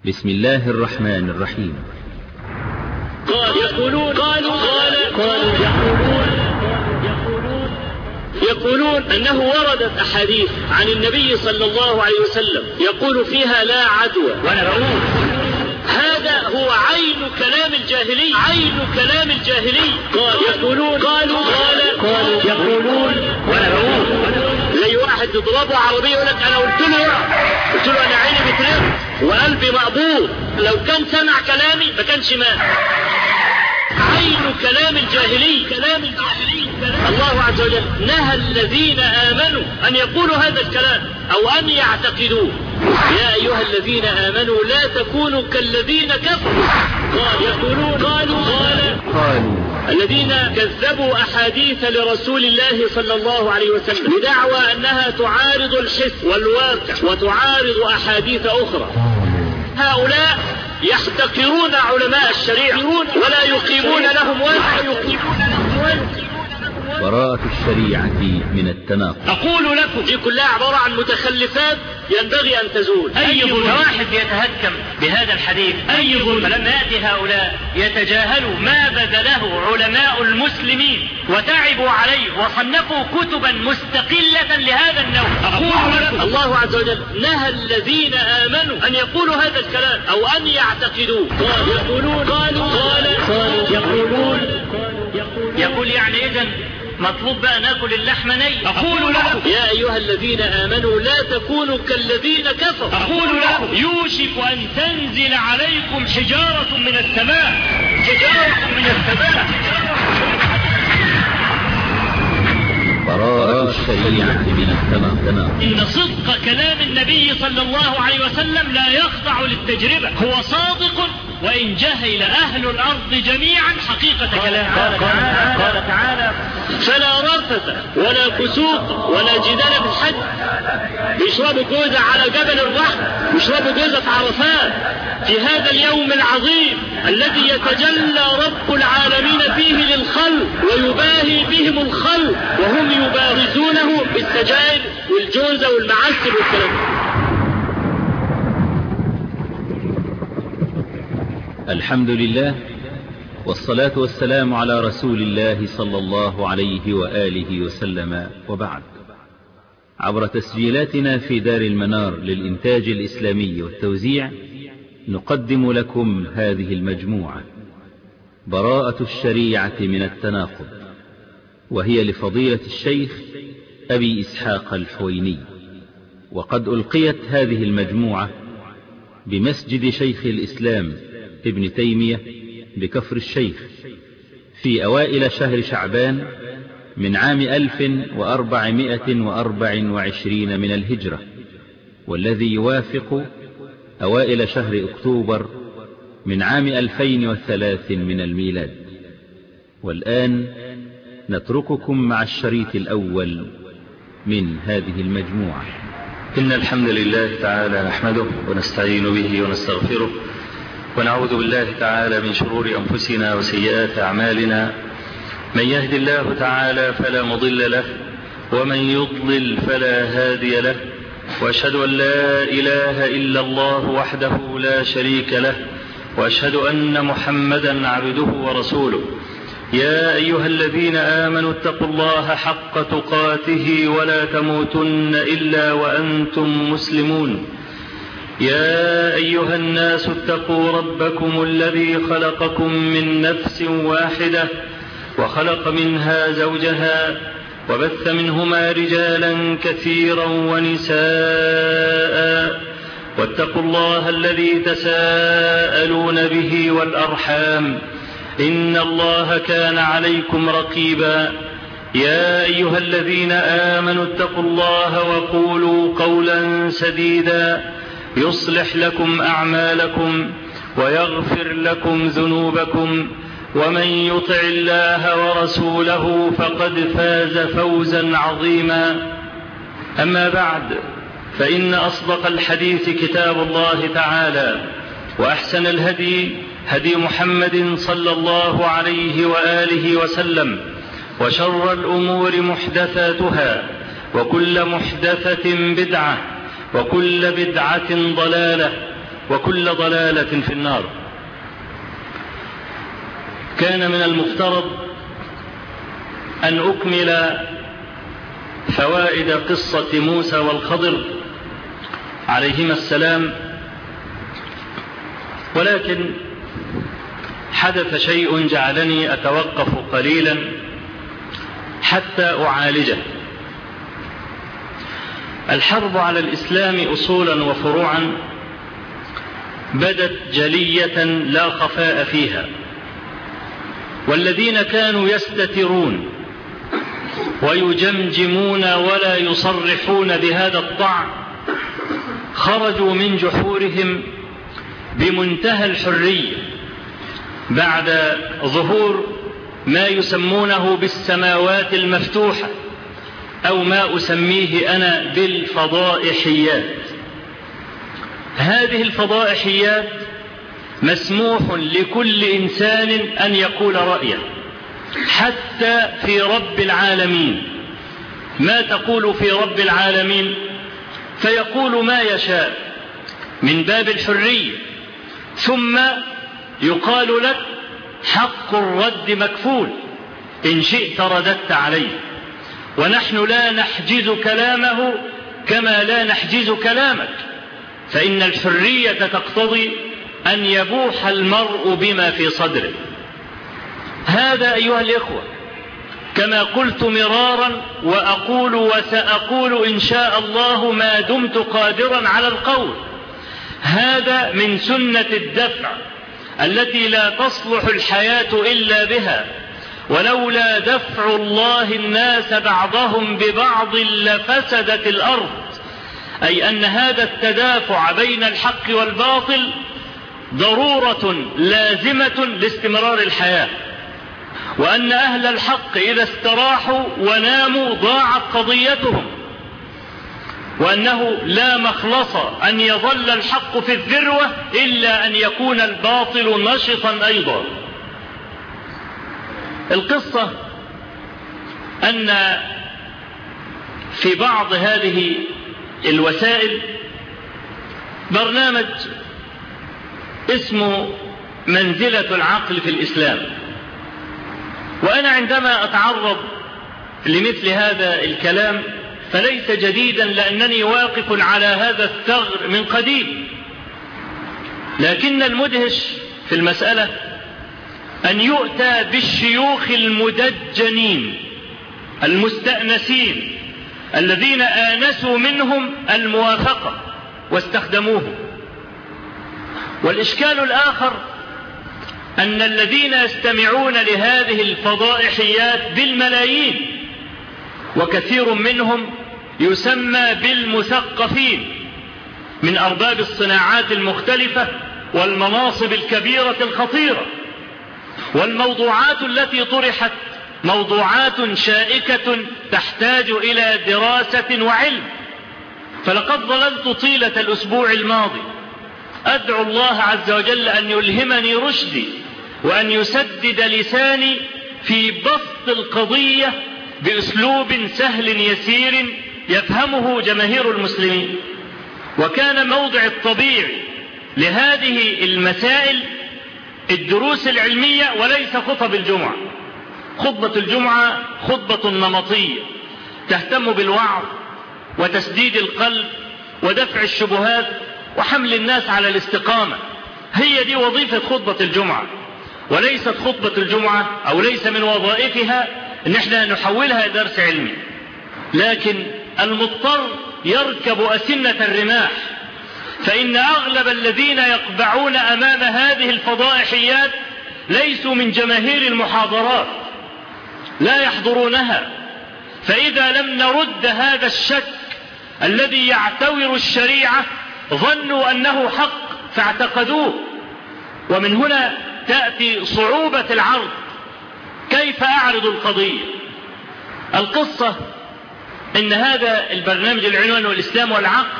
بسم الله الرحمن الرحيم. يقولون أنه وردت أحاديث عن النبي صلى الله عليه وسلم يقول فيها لا عدوى ونبعوث. هذا هو عين كلام الجاهلي. يقولون ونبعوث. زي واحد يضربه عربية يقول لك أنا قلت له أنا عيني بترف وقلبي مقبوض، لو كان سمع كلامي ما كانش مات. عين كلام الجاهلي. الله عز وجل نهى الذين آمنوا أن يقولوا هذا الكلام أو أن يعتقدوه. يا أيها الذين آمنوا لا تكونوا كالذين كفروا. قالوا الذين كذبوا أحاديث لرسول الله صلى الله عليه وسلم بدعوى أنها تعارض الحس والواقع وتعارض أحاديث أخرى. هؤلاء يحتقرون علماء الشريعة ولا يقيمون لهم وزن. براءة الشريعة من التناقض. أقول لكم دي كلها عبارة عن متخلفات ينبغي أن تزول. أي ظلم واحد يتهكم بهذا الحديث، أي ظلم. فلما يأتي هؤلاء يتجاهلوا ما بذله علماء المسلمين وتعبوا عليه وصنفوا كتبا مستقلة لهذا النوع. أقول لكم الله عز وجل نهى الذين آمنوا أن يقولوا هذا الكلام أو أن يعتقدوه. يقول يعني إذن مطلوب بقى ناكل اللحم ني. أقول لكم يا أيها الذين آمنوا لا تكونوا كالذين كفروا. أقول لكم يوشك أن تنزل عليكم حجارة من السماء. براءة الشريعة من التناقض. إن صدق كلام النبي صلى الله عليه وسلم لا يخضع للتجربة، هو صادق وإن جهل أهل الأرض جميعا حقيقة كلامه. قال تعالى فلا رفث ولا فسوق ولا جدال في الحج. بيشربوا جوزة على جبل الرحم، بيشربوا جوزة في عرفات في هذا اليوم العظيم الذي يتجلى رب العالمين فيه للخلق ويباهي بهم الخلق وهم يبارزونه بالسجائر والجوزة والمعسل والكلام. الحمد لله والصلاة والسلام على رسول الله صلى الله عليه وآله وسلم، وبعد. عبر تسجيلاتنا في دار المنار للإنتاج الإسلامي والتوزيع نقدم لكم هذه المجموعة براءة الشريعة من التناقض، وهي لفضيلة الشيخ أبي إسحاق الحويني. وقد ألقيت هذه المجموعة بمسجد شيخ الإسلام ابن تيمية بكفر الشيخ في أوائل شهر شعبان من عام 1424 من الهجرة، والذي يوافق أوائل شهر أكتوبر من عام 2003 من الميلاد. والآن نترككم مع الشريط الأول من هذه المجموعة. إن الحمد لله تعالى نحمده ونستعين به ونستغفره ونعوذ بالله تعالى من شرور أنفسنا وسيئات أعمالنا. من يهد الله تعالى فلا مضل له ومن يضلل فلا هادي له، وأشهد أن لا إله إلا الله وحده لا شريك له، وأشهد أن محمدا عبده ورسوله. يا أيها الذين آمنوا اتقوا الله حق تقاته ولا تموتن إلا وأنتم مسلمون. يا أيها الناس اتقوا ربكم الذي خلقكم من نفس واحدة وخلق منها زوجها وبث منهما رجالا كثيرا ونساء، واتقوا الله الذي تساءلون به والأرحام إن الله كان عليكم رقيبا. يا أيها الذين آمنوا اتقوا الله وقولوا قولا سديدا يصلح لكم أعمالكم ويغفر لكم ذنوبكم، ومن يطع الله ورسوله فقد فاز فوزا عظيما. أما بعد، فإن أصدق الحديث كتاب الله تعالى، وأحسن الهدي هدي محمد صلى الله عليه وآله وسلم، وشر الأمور محدثاتها، وكل محدثة بدعة، وكل بدعة ضلالة، وكل ضلالة في النار. كان من المفترض أن أكمل فوائد قصة موسى والخضر عليهما السلام، ولكن حدث شيء جعلني أتوقف قليلا حتى أعالجه. الحرب على الإسلام أصولا وفروعا بدت جلية لا خفاء فيها، والذين كانوا يستترون ويجمجمون ولا يصرحون بهذا الطعن خرجوا من جحورهم بمنتهى الحرية بعد ظهور ما يسمونه بالسماوات المفتوحة، أو ما أسميه أنا بالفضائحيات. هذه الفضائحيات مسموح لكل إنسان أن يقول رأيه، حتى في رب العالمين. ما تقول في رب العالمين؟ فيقول ما يشاء من باب الحرية، ثم يقال لك حق الرد مكفول، إن شئت رددت عليه، ونحن لا نحجز كلامه كما لا نحجز كلامك، فإن الحرية تقتضي أن يبوح المرء بما في صدره. هذا أيها الإخوة كما قلت مرارا وأقول وسأقول إن شاء الله ما دمت قادرا على القول، هذا من سنة الدفع التي لا تصلح الحياة إلا بها، ولولا دفع الله الناس بعضهم ببعض لفسدت الأرض. أي أن هذا التدافع بين الحق والباطل ضرورة لازمة لاستمرار الحياة، وأن أهل الحق إذا استراحوا وناموا ضاعت قضيتهم، وأنه لا مخلص أن يظل الحق في الذروة إلا أن يكون الباطل نشطا أيضا. القصة أن في بعض هذه الوسائل برنامج اسمه منزلة العقل في الإسلام، وأنا عندما أتعرض لمثل هذا الكلام فليس جديدا، لأنني واقف على هذا الثغر من قديم. لكن المدهش في المسألة أن يؤتى بالشيوخ المدجنين المستأنسين الذين آنسوا منهم الموافقة واستخدموه. والإشكال الآخر أن الذين يستمعون لهذه الفضائحيات بالملايين، وكثير منهم يسمى بالمثقفين من أرباب الصناعات المختلفة والمناصب الكبيرة الخطيرة، والموضوعات التي طرحت موضوعات شائكة تحتاج إلى دراسة وعلم. فلقد ظللت طيلة الأسبوع الماضي أدعو الله عز وجل أن يلهمني رشدي وأن يسدد لساني في بسط القضية بأسلوب سهل يسير يفهمه جماهير المسلمين. وكان موضع الطبيعي لهذه المسائل الدروس العلمية وليس خطب الجمعة. خطبة الجمعة خطبة نمطية تهتم بالوعظ وتسديد القلب ودفع الشبهات وحمل الناس على الاستقامة. هي دي وظيفة خطبة الجمعة، وليست خطبة الجمعة أو ليس من وظائفها ان احنا نحولها درس علمي. لكن المضطر يركب أسنة الرماح، فإن أغلب الذين يقبعون أمام هذه الفضائحيات ليسوا من جماهير المحاضرات، لا يحضرونها. فإذا لم نرد هذا الشك الذي يعتور الشريعة ظنوا أنه حق فاعتقدوه، ومن هنا تأتي صعوبة العرض. كيف أعرض القضية؟ القصة إن هذا البرنامج العنوان والإسلام والعقل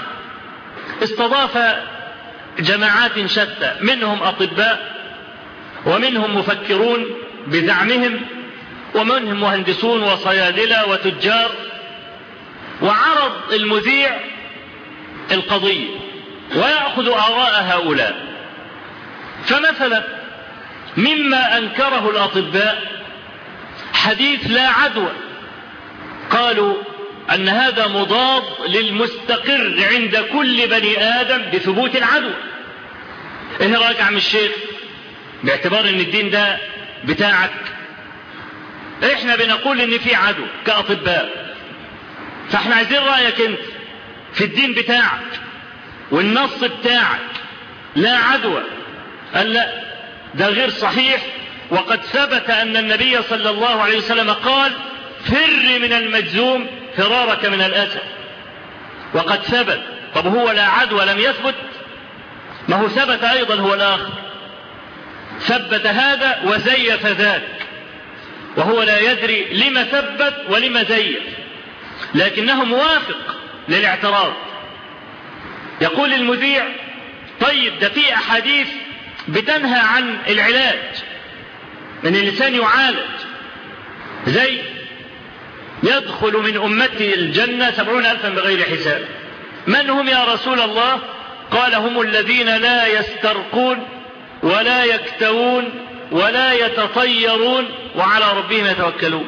استضاف جماعات شتى، منهم أطباء ومنهم مفكرون بزعمهم ومنهم مهندسون وصيادلة وتجار. وعرض المذيع القضية ويأخذ آراء هؤلاء. فمثلا مما أنكره الأطباء حديث لا عدوى، قالوا أن هذا مضاد للمستقر عند كل بني آدم بثبوت العدوى. إيه رأيك يا عم الشيخ باعتبار أن الدين ده بتاعك؟ إحنا بنقول أن في عدوى كأطباء، فإحنا عايزين رأيك أنت في الدين بتاعك والنص بتاعك لا عدوى. قال لا، ده غير صحيح، وقد ثبت أن النبي صلى الله عليه وسلم قال فر من المجذوم فرارك من الأسد، وقد ثبت. طب هو لا عدوى لم يثبت؟ ما هو ثبت أيضا هو الآخر، ثبت هذا وزيف ذاك، وهو لا يدري لما ثبت ولما زيف، لكنه موافق للاعتراض. يقول المذيع طيب ده في أحاديث بتنهى عن العلاج، من الإنسان يعالج، زي يدخل من أمتي الجنة 70,000 بغير حساب. من هم يا رسول الله؟ قال هم الذين لا يسترقون ولا يكتوون ولا يتطيرون وعلى ربهم يتوكلون.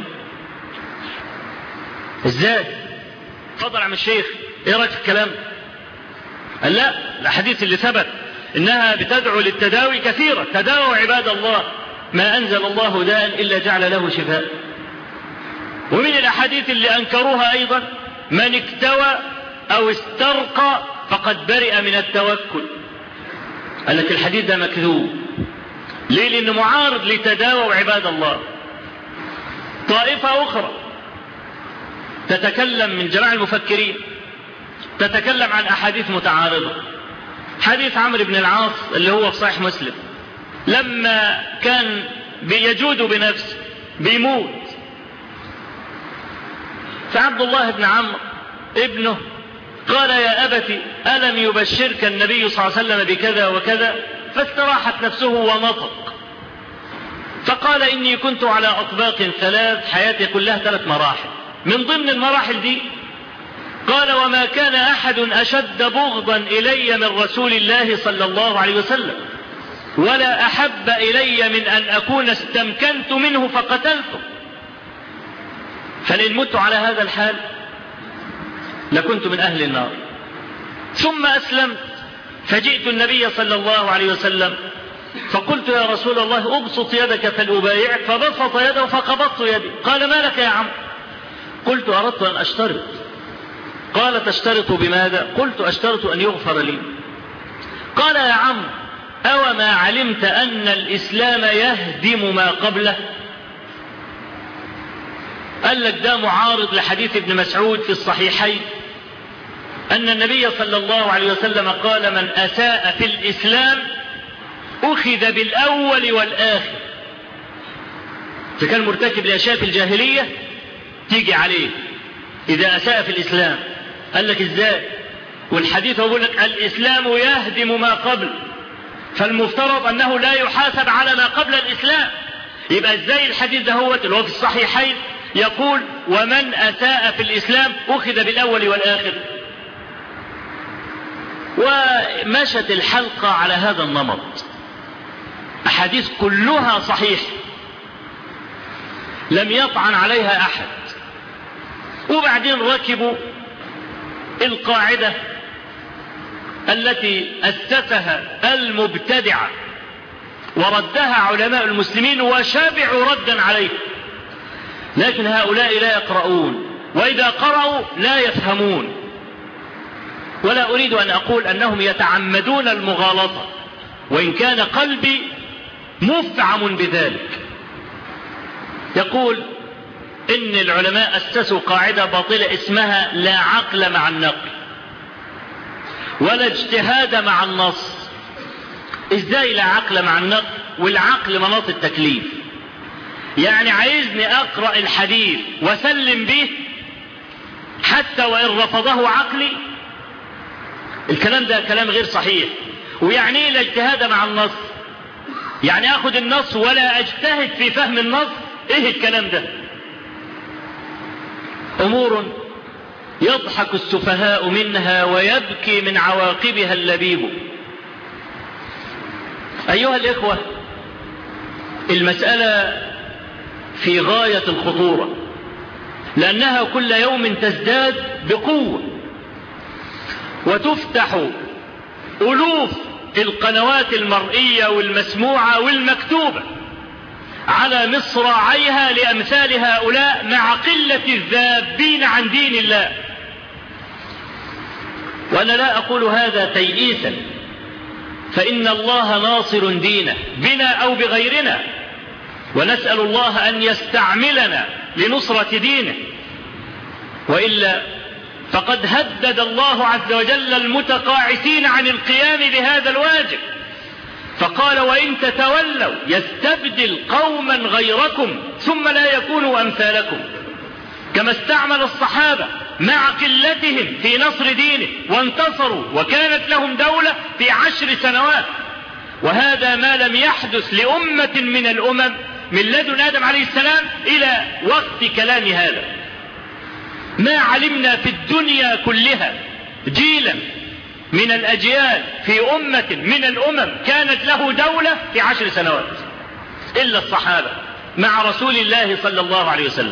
ازاي؟ تفضل عم الشيخ، ايه رايك في الكلام؟ قال لا، الأحاديث اللي ثبت إنها بتدعو للتداوي كثيرة. تداووا عباد الله، ما أنزل الله داء إلا جعل له شفاء. ومن الأحاديث اللي أنكروها أيضا من اكتوى أو استرقى فقد برئ من التوكل. قال لك الحديث ده مكذوب. ليه؟ لأنه معارض لتداووا عباد الله. طائفة أخرى تتكلم من جماعة المفكرين تتكلم عن أحاديث متعارضة. حديث عمرو بن العاص اللي هو في صحيح مسلم، لما كان بيجود بنفسه بيموت، فعبد الله بن عمرو ابنه قال يا أبت ألم يبشرك النبي صلى الله عليه وسلم بكذا وكذا؟ فاستراحت نفسه ونطق، فقال إني كنت على أطباق 3، حياتي كلها 3 مراحل، من ضمن المراحل دي قال وما كان أحد أشد بغضا إلي من رسول الله صلى الله عليه وسلم ولا أحب إلي من أن أكون استمكنت منه فقتلته، فلئن مت على هذا الحال لكنت من أهل النار. ثم أسلمت فجئت النبي صلى الله عليه وسلم فقلت يا رسول الله أبسط يدك فلأبايعك، فبسط يده فقبضت يدي. قال ما لك يا عم؟ قلت أردت أن أشترط. قال تشترط بماذا؟ قلت أشترط أن يغفر لي. قال يا عم أو ما علمت أن الإسلام يهدم ما قبله؟ قال لك ده معارض لحديث ابن مسعود في الصحيحين أن النبي صلى الله عليه وسلم قال من أساء في الإسلام أخذ بالأول والآخر. فكان مرتكب لأشياء في الجاهلية تيجي عليه إذا أساء في الإسلام. قال لك إزاي؟ والحديث يقول لك الإسلام يهدم ما قبل، فالمفترض أنه لا يحاسب على ما قبل الإسلام. يبقى إزاي الحديث ده هو اللي هو في الصحيحين يقول ومن أساء في الإسلام أخذ بالأول والآخر؟ ومشت الحلقة على هذا النمط، أحاديث كلها صحيح لم يطعن عليها أحد. وبعدين ركبوا القاعدة التي أسسها المبتدعة وردها علماء المسلمين وشبعوا ردا عليه، لكن هؤلاء لا يقرؤون، وإذا قرأوا لا يفهمون. ولا أريد أن أقول أنهم يتعمدون المغالطة، وإن كان قلبي مفعم بذلك. يقول إن العلماء أسسوا قاعدة باطلة اسمها لا عقل مع النقل ولا اجتهاد مع النص. إزاي لا عقل مع النقل؟ والعقل مناط التكليف، يعني عايزني أقرأ الحديث وسلم به حتى وإن رفضه عقلي؟ الكلام ده كلام غير صحيح. ويعني إيه لا اجتهاد مع النص؟ يعني أخذ النص ولا أجتهد في فهم النص؟ إيه الكلام ده؟ أمور يضحك السفهاء منها ويبكي من عواقبها اللبيب. أيها الإخوة، المسألة في غاية الخطورة، لأنها كل يوم تزداد بقوة، وتفتح ألوف القنوات المرئية والمسموعة والمكتوبة على مصراعيها لأمثال هؤلاء مع قلة الذابين عن دين الله. وأنا لا أقول هذا تيئيسا، فإن الله ناصر دينه بنا أو بغيرنا، ونسأل الله أن يستعملنا لنصرة دينه، وإلا فقد هدد الله عز وجل المتقاعسين عن القيام بهذا الواجب، فقال: وإن تتولوا يستبدل قوما غيركم ثم لا يكونوا أمثالكم. كما استعمل الصحابة مع قلتهم في نصر دينه وانتصروا وكانت لهم دولة في 10 سنوات، وهذا ما لم يحدث لأمة من الأمم من لدن آدم عليه السلام إلى وقت كلام هذا. ما علمنا في الدنيا كلها جيلا من الأجيال في أمة من الأمم كانت له دولة في 10 سنوات إلا الصحابة مع رسول الله صلى الله عليه وسلم.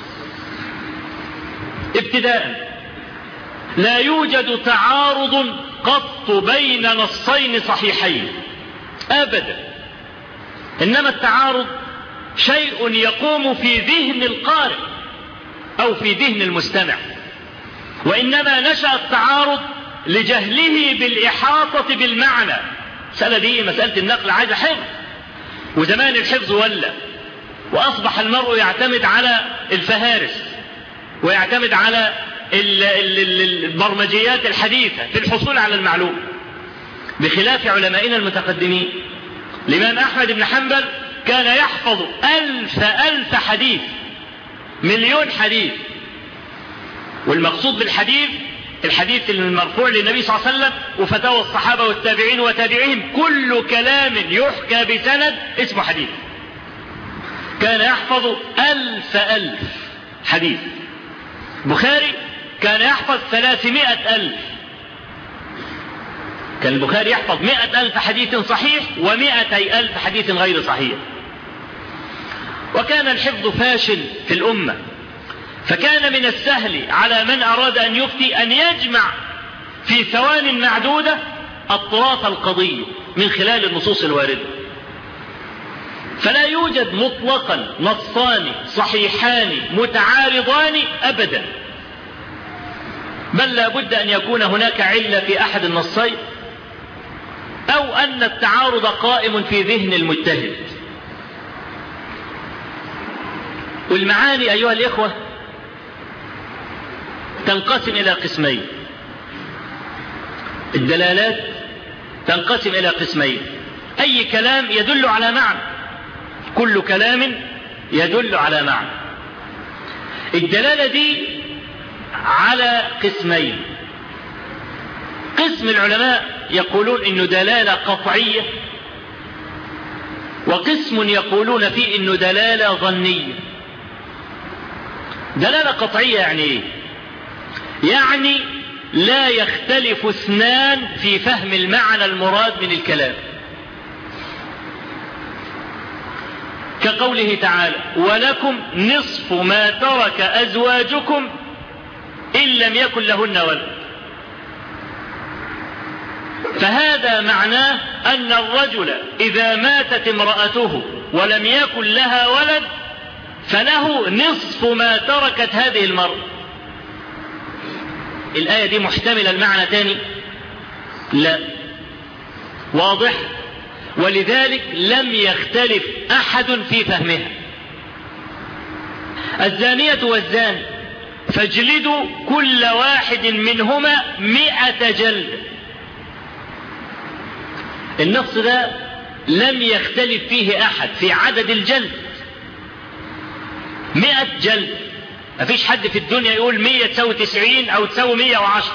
ابتداء، لا يوجد تعارض قط بين نصين صحيحين أبدا، إنما التعارض شيء يقوم في ذهن القارئ أو في ذهن المستمع، وإنما نشأ التعارض لجهله بالإحاطة بالمعنى. مسألة دي مسألة النقل عايزة حفظ، وزمان الحفظ ولا، وأصبح المرء يعتمد على الفهارس ويعتمد على البرمجيات الحديثة في الحصول على المعلومة، بخلاف علمائنا المتقدمين. الإمام أحمد بن حنبل كان يحفظ 1000 حديث، 1,000,000 حديث، والمقصود بالحديث الحديث المرفوع للنبي صلى الله عليه وسلم وفتاوى الصحابة والتابعين وتابعيهم، كل كلام يحكى بسند اسمه حديث. كان يحفظ 1000 حديث. البخاري كان يحفظ 300,000. كان البخاري يحفظ 100,000 حديث صحيح و200,000 حديث غير صحيح. وكان الحفظ فاشل في الأمة، فكان من السهل على من أراد أن يفتي أن يجمع في ثوان معدودة أطراف القضية من خلال النصوص الواردة، فلا يوجد مطلقا نصان صحيحان متعارضان أبدا، بل لا بد أن يكون هناك علة في أحد النصين، أو أن التعارض قائم في ذهن المجتهد. والمعاني أيها الإخوة تنقسم إلى قسمين، الدلالات تنقسم إلى قسمين. أي كلام يدل على معنى، كل كلام يدل على معنى. الدلالة دي على قسمين. قسم العلماء يقولون إنه دلالة قطعية، وقسم يقولون فيه إنه دلالة ظنية. دلالة قطعية يعني إيه؟ يعني لا يختلف اثنان في فهم المعنى المراد من الكلام، كقوله تعالى: ولكم نصف ما ترك أزواجكم إن لم يكن لهن ولد. فهذا معناه أن الرجل إذا ماتت امرأته ولم يكن لها ولد فله نصف ما تركت هذه المرأة. الآية دي محتملة المعنى تاني؟ لا، واضح. ولذلك لم يختلف أحد في فهمها. الزانية والزاني فاجلدوا كل واحد منهما 100 جلد. النص ده لم يختلف فيه أحد في عدد الجلد، 100 جلد. ما فيش حد في الدنيا يقول 100 تساوي 90 أو تساوي 110.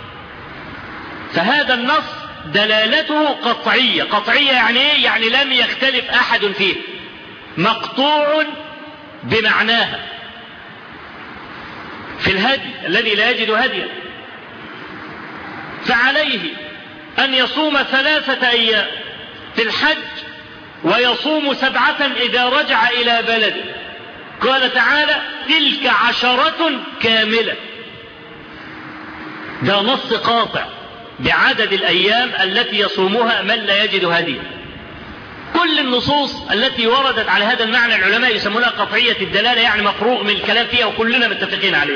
فهذا النص دلالته قطعية. قطعية يعني ايه؟ يعني لم يختلف أحد فيه، مقطوع بمعناها. في الهدي الذي لا يجد هديا، فعليه أن يصوم 3 أيام في الحج ويصوم 7 إذا رجع إلى بلده. قال تعالى: تلك 10 كاملة. ده نص قاطع بعدد الأيام التي يصومها من لا يجد هديا. كل النصوص التي وردت على هذا المعنى العلماء يسمونها قطعية الدلالة، يعني مفروغ من الكلام فيها وكلنا متفقين عليه.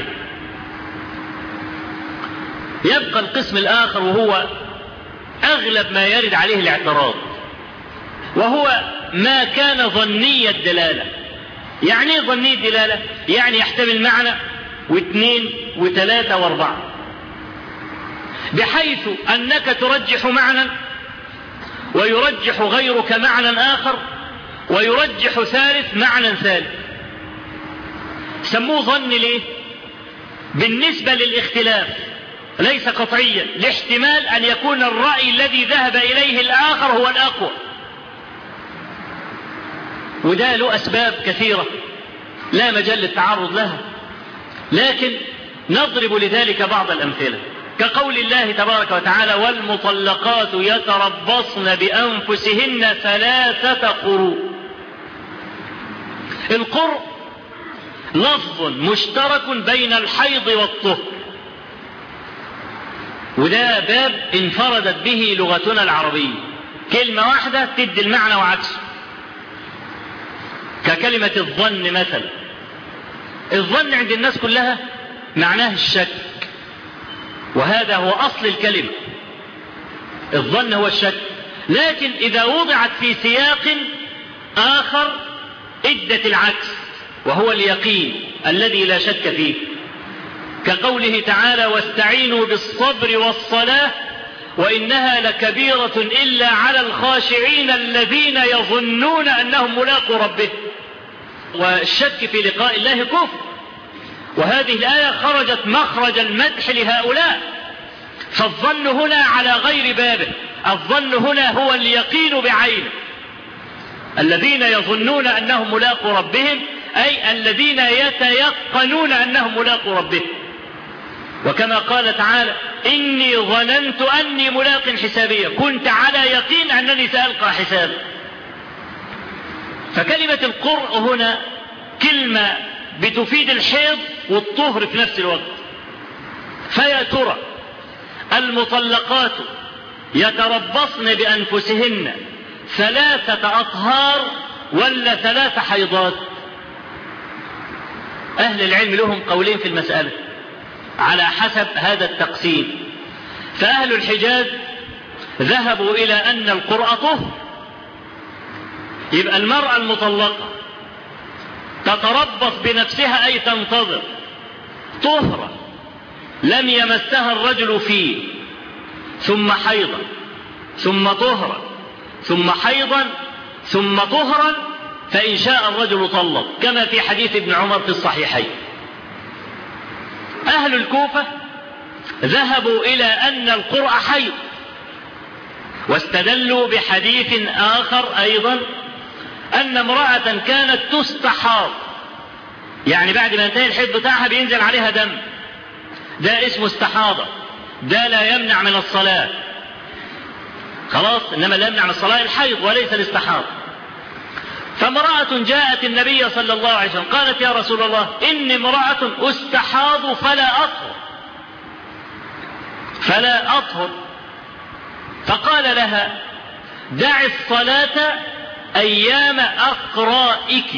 يبقى القسم الآخر وهو أغلب ما يرد عليه الاعتراض، وهو ما كان ظني الدلالة. يعني ايه ظني الدلالة؟ يعني يحتمل معنى واثنين وثلاثة واربعة، بحيث أنك ترجح معنى ويرجح غيرك معنى آخر ويرجح ثالث معنى ثالث. سموه ظن ليه؟ بالنسبة للاختلاف ليس قطعيا، لاحتمال أن يكون الرأي الذي ذهب إليه الآخر هو الأقوى، وده له أسباب كثيرة لا مجال للتعرض لها، لكن نضرب لذلك بعض الأمثلة، كقول الله تبارك وتعالى: والمطلقات يتربصن بأنفسهن 3 قروء. القرء لفظ مشترك بين الحيض والطهر، وده باب انفردت به لغتنا العربية، كلمة واحدة تدي المعنى وعكسه، ككلمة الظن مثلا. الظن عند الناس كلها معناه الشك، وهذا هو أصل الكلمة. الظن هو الشك، لكن إذا وضعت في سياق آخر ادت العكس، وهو اليقين الذي لا شك فيه، كقوله تعالى: واستعينوا بالصبر والصلاة وإنها لكبيرة إلا على الخاشعين الذين يظنون أنهم ملاقوا ربهم. والشك في لقاء الله كفر، وهذه الآية خرجت مخرج المدح لهؤلاء، فالظن هنا على غير بابه. الظن هنا هو اليقين بعينه. الذين يظنون أنهم ملاقوا ربهم أي الذين يتيقنون أنهم ملاقوا ربهم. وكما قال تعالى: إني ظننت أني ملاق حسابيا، كنت على يقين أنني سألقى حسابا. فكلمة القرء هنا كلمة بتفيد الحيض والطهر في نفس الوقت. فيا ترى المطلقات يتربصن بأنفسهن 3 أطهار ولا 3 حيضات؟ أهل العلم لهم قولين في المسألة على حسب هذا التقسيم. فأهل الحجاز ذهبوا إلى أن القرء طهر، يبقى المرأة المطلقة تتربص بنفسها أي تنتظر طهرا لم يمسها الرجل فيه، ثم حيضا، ثم طهرا، ثم حيضا، ثم طهرا، فإن شاء الرجل طلق، كما في حديث ابن عمر في الصحيحين. أهل الكوفة ذهبوا إلى أن القرء حيض، واستدلوا بحديث آخر أيضا أن امرأة كانت تستحاض، يعني بعد ما ينتهي الحيض بتاعها بينزل عليها دم، ده اسمه استحاضة، ده لا يمنع من الصلاة خلاص، إنما لا يمنع من الصلاة الحيض وليس الاستحاضة. فامرأة جاءت النبي صلى الله عليه وسلم قالت: يا رسول الله، إني امرأة أستحاض فلا أطهر. فقال لها: دع الصلاة أيام أقرائك،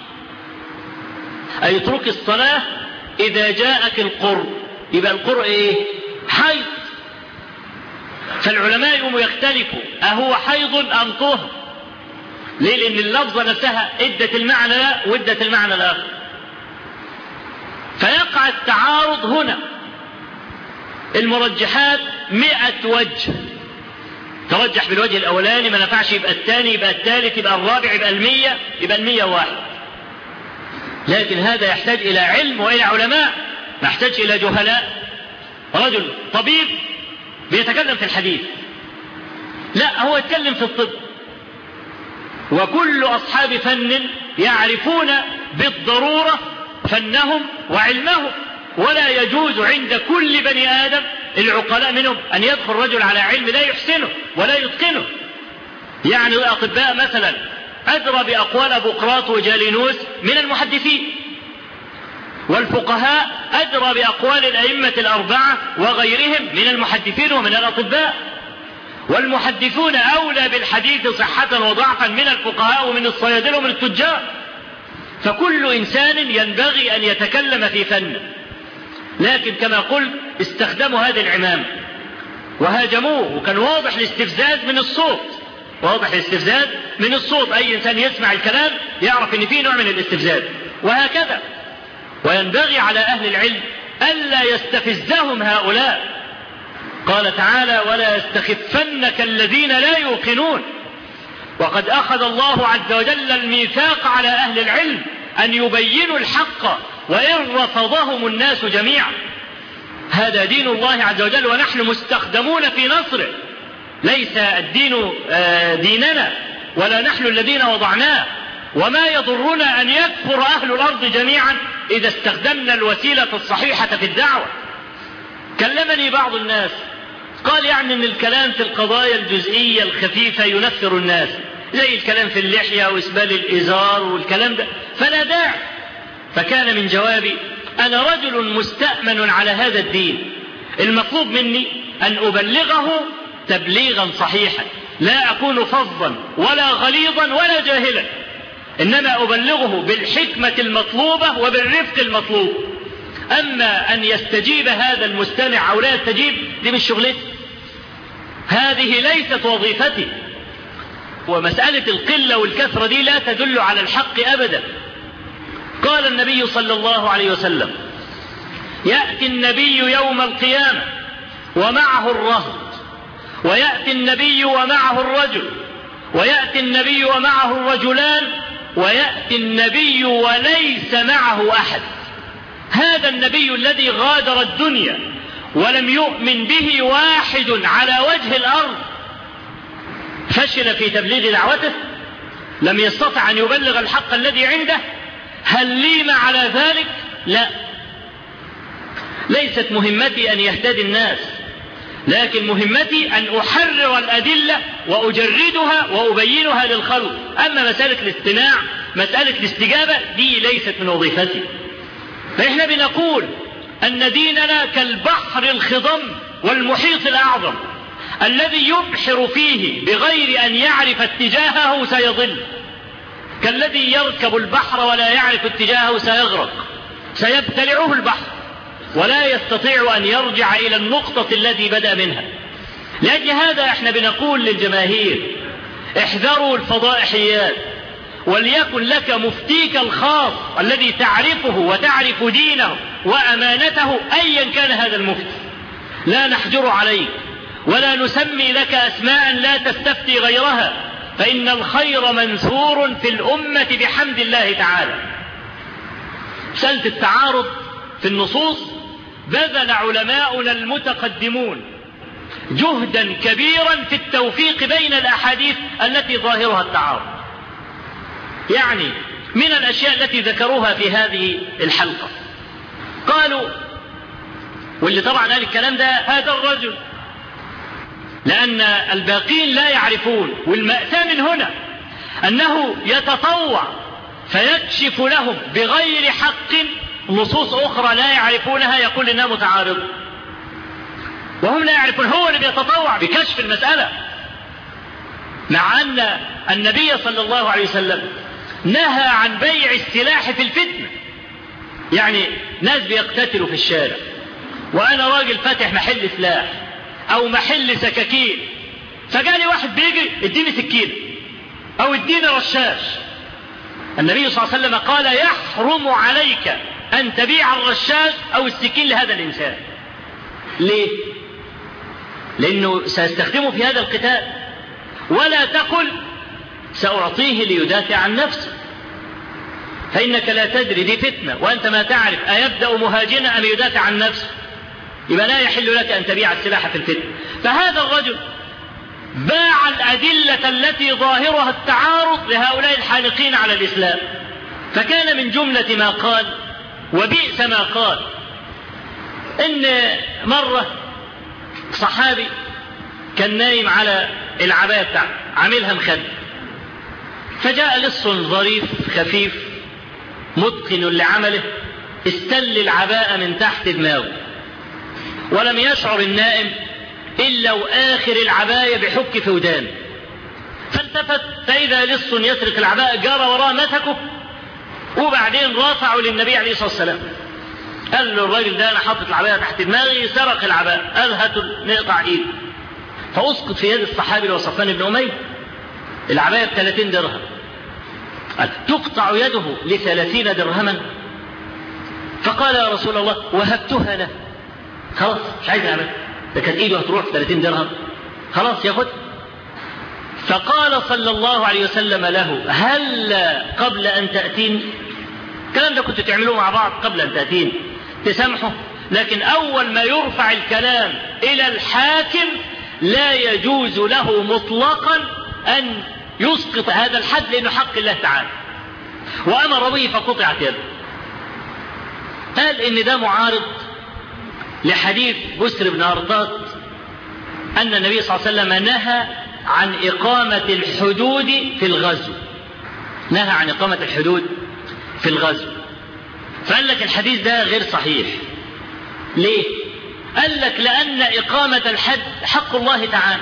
أي اترك الصلاة إذا جاءك القرء. يبقى القرء إيه؟ حيض. فالعلماء يقوموا يختلفوا أهو حيض أم طهر؟ ليه؟ لأن اللفظة نفسها ادت المعنى لا وادت المعنى الآخر، فيقع التعارض هنا. المرجحات 100 وجه، ترجح بالوجه الأولاني ما نفعش يبقى الثاني، يبقى الثالث، يبقى الرابع، يبقى 100، يبقى 101. لكن هذا يحتاج إلى علم وإلى علماء، ما يحتاج إلى جهلاء. رجل طبيب بيتكلم في الحديث، لا، هو يتكلم في الطب، وكل أصحاب فن يعرفون بالضرورة فنهم وعلمهم، ولا يجوز عند كل بني آدم العقلاء منهم أن يدخل رجل على علم لا يحسنه ولا يتقنه. يعني الأطباء مثلا أدرى بأقوال أبوقراط وجالينوس من المحدثين، والفقهاء أدرى بأقوال الأئمة الأربعة وغيرهم من المحدثين ومن الأطباء، والمحدثون أولى بالحديث صحة وضعفا من الفقهاء ومن الصيادلة ومن التجار. فكل إنسان ينبغي أن يتكلم في فن، لكن كما قلت استخدموا هذه العمامة وهاجموه، وكان واضح الاستفزاز من الصوت، واضح الاستفزاز من الصوت. أي إنسان يسمع الكلام يعرف أن فيه نوع من الاستفزاز، وهكذا. وينبغي على أهل العلم ألا يستفزهم هؤلاء. قال تعالى: ولا يستخفنك الذين لا يوقنون. وقد أخذ الله عز وجل الميثاق على أهل العلم أن يبينوا الحق وإن رفضهم الناس جميعا. هذا دين الله عز وجل ونحن مستخدمون في نصره، ليس الدين ديننا ولا نحن الذين وضعناه. وما يضرنا أن يكفر أهل الأرض جميعا إذا استخدمنا الوسيلة الصحيحة في الدعوة. كلمني بعض الناس قال يعني أن الكلام في القضايا الجزئية الخفيفة ينفر الناس، زي الكلام في اللحية وإسبال الإزار والكلام ده، فلا داعي. فكان من جوابي: أنا رجل مستأمن على هذا الدين، المطلوب مني أن أبلغه تبليغا صحيحا، لا أكون فظا ولا غليظا ولا جاهلا، إنما أبلغه بالحكمة المطلوبة وبالرفق المطلوب. أما أن يستجيب هذا المستمع أو لا يستجيب دي مش شغلتي، هذه ليست وظيفتي. ومسألة القلة والكثرة دي لا تدل على الحق أبدا. قال النبي صلى الله عليه وسلم: يأتي النبي يوم القيامة ومعه الرهط، ويأتي النبي ومعه الرجل، ويأتي النبي ومعه الرجلان، ويأتي النبي وليس معه أحد. هذا النبي الذي غادر الدنيا ولم يؤمن به واحد على وجه الأرض، فشل في تبليغ دعوته، لم يستطع أن يبلغ الحق الذي عنده. هل ليم على ذلك؟ لا، ليست مهمتي أن يهتدي الناس، لكن مهمتي أن أحرر الأدلة وأجردها وأبينها للخلق. أما مسألة الاستماع، مسألة الاستجابة دي ليست من وظيفتي. فإحنا بنقول أن ديننا كالبحر الخضم والمحيط الأعظم الذي يبحر فيه بغير أن يعرف اتجاهه سيضل، كالذي يركب البحر ولا يعرف اتجاهه سيغرق، سيبتلعه البحر ولا يستطيع أن يرجع إلى النقطة التي بدأ منها. لأجل هذا احنا بنقول للجماهير: احذروا الفضائحيات، وليكن لك مفتيك الخاص الذي تعرفه وتعرف دينه وأمانته أيا كان هذا المفتي. لا نحجر عليك ولا نسمي لك أسماء لا تستفتي غيرها، فإن الخير منثور في الأمة بحمد الله تعالى. مسألة التعارض في النصوص بذل علماؤنا المتقدمون جهدا كبيرا في التوفيق بين الأحاديث التي ظاهرها التعارض. يعني من الأشياء التي ذكروها في هذه الحلقة قالوا، واللي طبعا قال الكلام ده هذا الرجل، لأن الباقين لا يعرفون، والمأساة من هنا أنه يتطوع فيكشف لهم بغير حق نصوص أخرى لا يعرفونها، يقول إنها متعارضة، وهم لا يعرفون. هو اللي بيتطوع بكشف المسألة، مع أن النبي صلى الله عليه وسلم نهى عن بيع السلاح في الفتنة. يعني ناس بيقتتلوا في الشارع، وأنا راجل فاتح محل سلاح أو محل سكاكين، فجالي واحد بيجي اديني سكين أو اديني رشاش. النبي صلى الله عليه وسلم قال: يحرم عليك أن تبيع الرشاش أو السكين لهذا الإنسان. ليه؟ لأنه سيستخدمه في هذا القتال. ولا تقل سأعطيه ليدافع عن نفسه، فإنك لا تدري، دي فتنة وأنت ما تعرف أيبدأ مهاجنا أم يدافع عن نفسه، يبقى لا يحل لك أن تبيع السلاح في الفتنة. فهذا الرجل باع الأدلة التي ظاهرها التعارض لهؤلاء الحالقين على الإسلام. فكان من جملة ما قال: وبئس ما قال، إن مرة صحابي كان نايم على العباية بتاعه عاملها مخد، فجاء لص ظريف خفيف متقن لعمله استل العباءة من تحت دماغه، ولم يشعر النائم إلا وآخر العباية بحك في ودانه، فالتفت فإذا لص يسرق العباءة، جرى وراه مسكه وبعدين رافعه للنبي عليه الصلاة والسلام. قال له الراجل ده أنا حاطط العباية تحت دماغي سرق العباءة، قال هاتوا نقطع إيده. فأسقط في يد الصحابي اللي هو صفوان بن أمية العباية ب30 درهم. قال تقطع يده ل30 درهما؟ فقال يا رسول الله وهبتها له، خلاص مش عايز أعمل، ده كانت إيده هتروح 30 درهم، خلاص ياخد. فقال صلى الله عليه وسلم له هل قبل أن تأتين؟ الكلام ده كنت تعملوه مع بعض قبل أن تأتين تسامحه، لكن أول ما يرفع الكلام إلى الحاكم لا يجوز له مطلقا أن يسقط هذا الحد لأنه حق الله تعالى، وأمر به فقطعت يده. قال إن ده معارض لحديث بسر بن أرطاط أن النبي صلى الله عليه وسلم نهى عن إقامة الحدود في الغزو، نهى عن إقامة الحدود في الغزو. فقال لك الحديث ده غير صحيح. ليه؟ قال لك لأن إقامة الحد حق الله تعالى،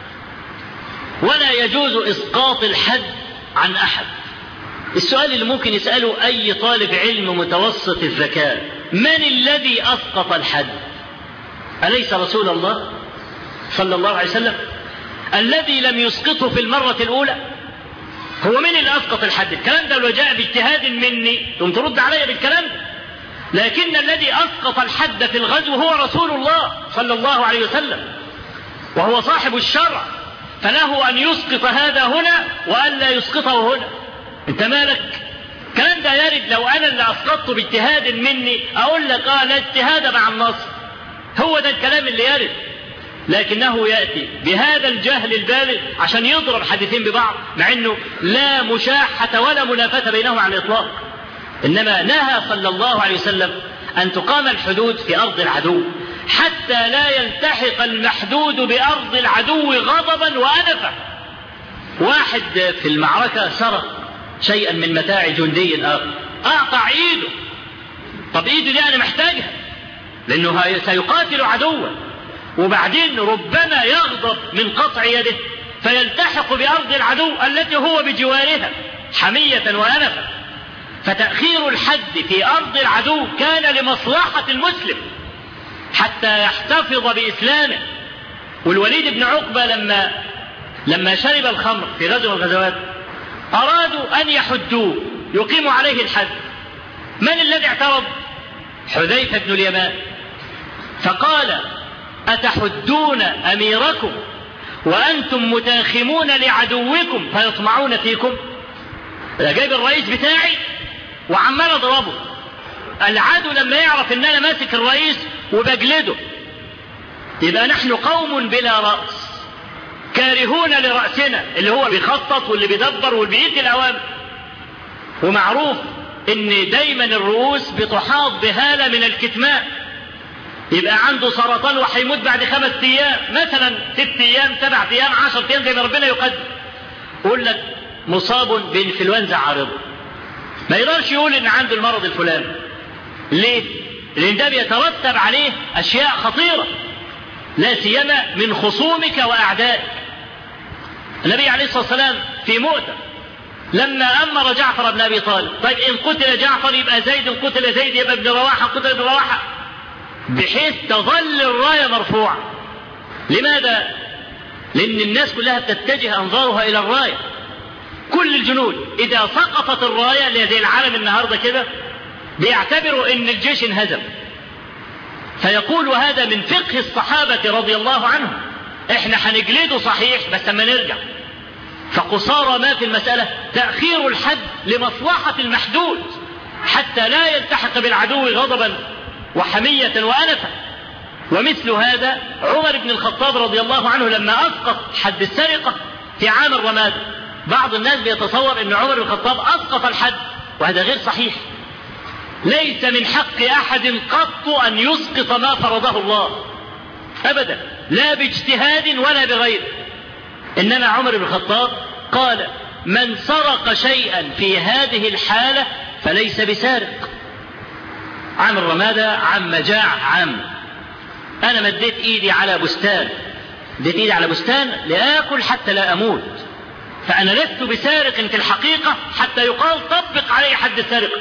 ولا يجوز إسقاط الحد عن أحد. السؤال اللي ممكن يسأله أي طالب علم متوسط الذكاء، من الذي أسقط الحد؟ أليس رسول الله صلى الله عليه وسلم الذي لم يسقطه في المرة الأولى؟ هو من اللي أسقط الحد؟ الكلام ده لو جاء باجتهاد مني ثم ترد علي بالكلام ده، لكن الذي أسقط الحد في الغزو هو رسول الله صلى الله عليه وسلم، وهو صاحب الشرع، فله أن يسقط هذا هنا وألا يسقطه هنا. انت مالك؟ الكلام ده يرد لو أنا اللي أسقطته باجتهاد مني أقول لك لا اجتهاد مع النص، هو ده الكلام اللي يرد، لكنه يأتي بهذا الجهل البالغ عشان يضرب حديثين ببعض، مع أنه لا مشاحة ولا منافاة بينهما على الإطلاق. إنما نهى صلى الله عليه وسلم أن تقام الحدود في أرض العدو حتى لا يلتحق المحدود بأرض العدو غضبا وأنفا. واحد في المعركة سرق شيئا من متاع جندي آخر، أقطع إيده. طب إيده دي أنا محتاجها لأنه سيقاتل عدوا، وبعدين ربما يغضب من قطع يده فيلتحق بأرض العدو التي هو بجوارها حمية وأنفا. فتأخير الحد في أرض العدو كان لمصلحة المسلم حتى يحتفظ بإسلامه. والوليد بن عقبة لما شرب الخمر في غزوة من الغزوات أرادوا أن يحدوه يقيموا عليه الحد. من الذي اعترض؟ حذيفة بن اليمان. فقال أتحدون أميركم وأنتم متاخمون لعدوكم فيطمعون فيكم؟ جايب الرئيس بتاعي وعمال اضربه. العدو لما يعرف ان انا ماسك الرئيس وبجلده يبقى نحن قوم بلا رأس كارهون لرأسنا اللي هو بيخطط واللي بيدبر واللي بيدي الأوامر. ومعروف ان دايما الرؤوس بتحاط بهالة من الكتمان، يبقى عنده سرطان وهيموت بعد 5 أيام مثلا، 6 أيام 7 أيام 10 أيام زي ما ربنا يقدر. يقول لك مصاب بإنفلونزا عارضة، ما يقدرش يقول ان عنده المرض الفلاني. ليه؟ لان ده بيترتب عليه اشياء خطيرة لا سيما من خصومك واعدائك. النبي عليه الصلاة والسلام في مؤتة لما امر جعفر بن ابي طالب، طيب ان قتل جعفر يبقى زيد، ان قتل زيد يبقى ابن رواحة، قتل ابن رواحة، بحيث تظل الراية مرفوعة. لماذا؟ لان الناس كلها تتجه انظارها الى الراية. كل الجنود إذا سقطت الراية اللي زي العالم النهاردة كده بيعتبروا إن الجيش انهزم. فيقول هذا من فقه الصحابة رضي الله عنهم، إحنا هنجلده صحيح بس لما نرجع. فقصارى ما في المسألة تأخير الحد لمصلحة المحدود حتى لا يلتحق بالعدو غضبا وحمية وأنفا. ومثل هذا عمر بن الخطاب رضي الله عنه لما أسقط حد السرقة في عام الرماد، بعض الناس بيتصور ان عمر بن الخطاب اسقط الحد، وهذا غير صحيح. ليس من حق أحد قط أن يسقط ما فرضه الله أبدا، لا باجتهاد ولا بغيره. إنما عمر بن الخطاب قال: من سرق شيئا في هذه الحالة فليس بسارق. عام الرمادة عام مجاعة عام، أنا مديت إيدي على بستان، مديت إيدي على بستان لآكل حتى لا أموت، فأنا لست بسارق في الحقيقة حتى يقال طبق عليه حد السرقة.